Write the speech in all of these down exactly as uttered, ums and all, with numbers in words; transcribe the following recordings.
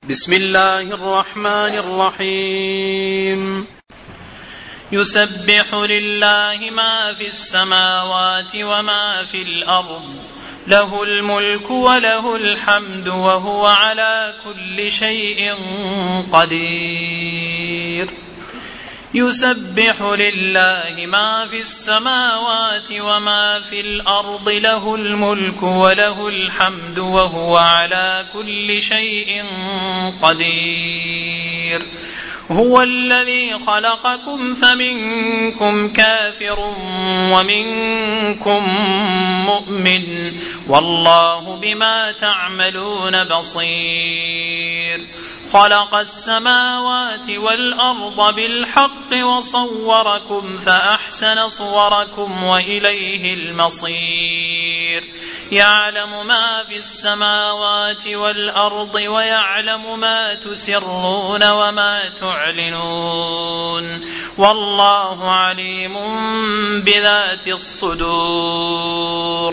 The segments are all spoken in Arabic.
بسم الله الرحمن الرحيم يسبح لله ما في السماوات وما في الأرض له الملك وله الحمد وهو على كل شيء قدير يسبح لله ما في السماوات وما في الأرض له الملك وله الحمد وهو على كل شيء قدير هو الذي خلقكم فمنكم كافر ومنكم مؤمن والله بما تعملون بصير خلق السماوات والأرض بالحق وصوركم فأحسن صوركم وإليه المصير يعلم ما في السماوات والأرض ويعلم ما تسرون وما تعلنون والله عليم بذات الصدور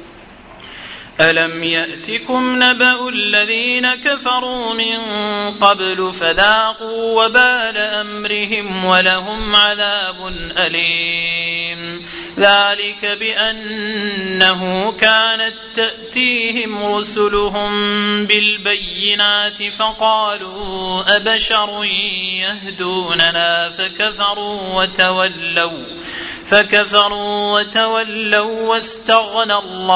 ألم يأتكم نبأ الذين كفروا من قبل فذاقوا وبال أمرهم ولهم عذاب أليم ذلك بأنه كانت تأتيهم رسلهم بالبينات فقالوا أبشر يهدوننا فكفروا وتولوا فكفروا وتولوا واستغنى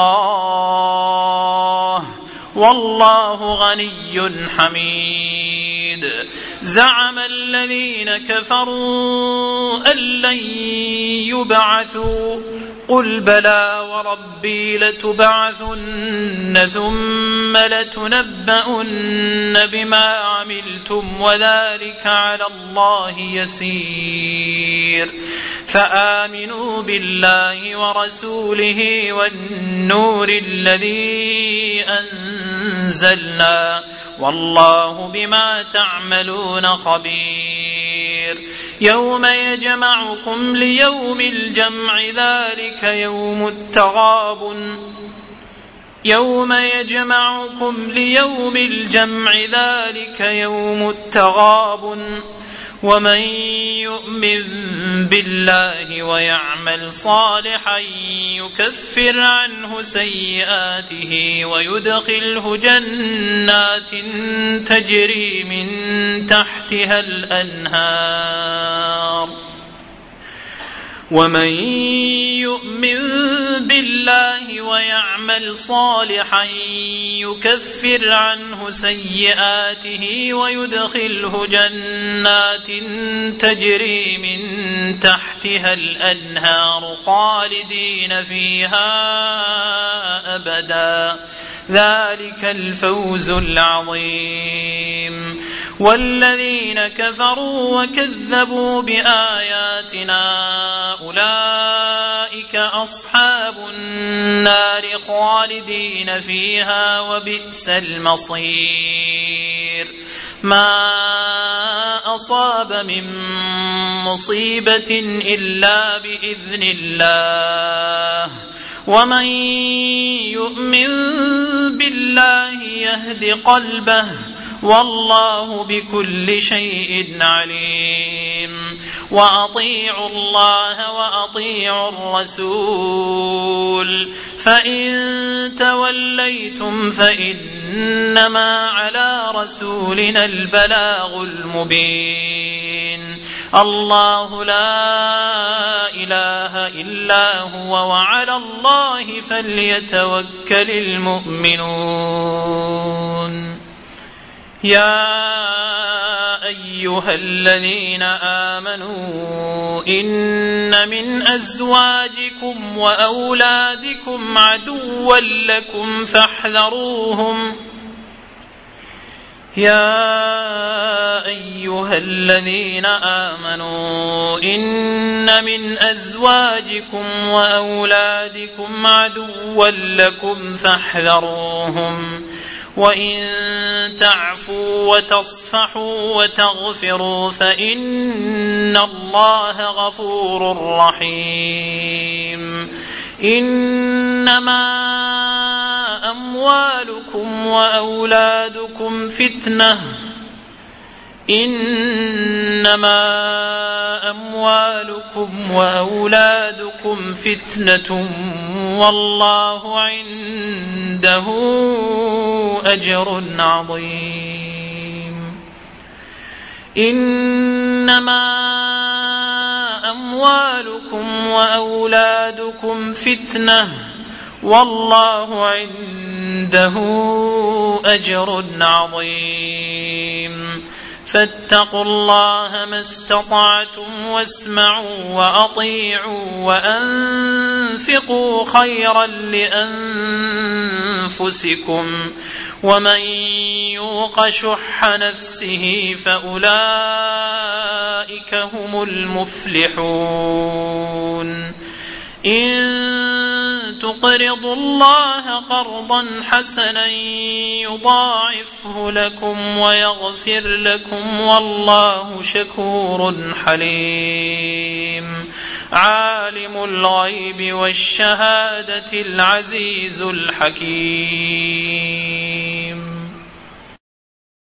الله والله غني حميد زعم الذين كفروا أن لن يبعثوا قل بلى وربي لتبعثن ثم لتنبؤن بما عملتم وذلك على الله يسير فآمنوا بالله ورسوله والنور الذي أنزلنا والله بما تعملون خبير يوم يجمعكم ليوم الجمع ذلك يوم التغابن يوم يجمعكم ليوم الجمع ذلك يوم التغابن ومن يؤمن بالله ويعمل صالحا يكفر عنه سيئاته ويدخله جنات تجري من تحتها الأنهار ومن يؤمن بالله ويعمل صالحا يكفر عنه سيئاته ويدخله جنات تجري من تحتها الأنهار خالدين فيها أبدا ذلك الفوز العظيم والذين كفروا وكذبوا بآياتنا أولئك أصحاب النار خالدين فيها وبئس المصير ما أصاب من مصيبة إلا بإذن الله ومن يؤمن بالله يهد قلبه والله بكل شيء عليم وأطيعوا الله وأطيعوا الرسول فإن توليتم فإنما على رسولنا البلاغ المبين الله لا إله إلا هو وعلى الله فليتوكل المؤمنون يا أيها الذين آمنوا إن من أزواجكم وأولادكم عدوا لكم فاحذروهم يا أيها الذين آمنوا إن من أزواجكم وأولادكم عدوا لكم فاحذروهم وإن تعفوا وتصفحوا وتغفروا فإن الله غفور رحيم إنما أموالكم أموالكم وأولادكم فتنة إنما أموالكم وأولادكم فتنة والله عنده أجر عظيم إنما أموالكم وأولادكم فتنة والله عنده أجر عظيم فاتقوا الله ما استطعتم واسمعوا وأطيعوا وأنفقوا خيرا لأنفسكم ومن يوق شح نفسه فأولئك هم المفلحون إن تقرضوا الله قرضا حسنا يضاعفه لكم ويغفر لكم والله شكور حليم عالم الغيب والشهادة العزيز الحكيم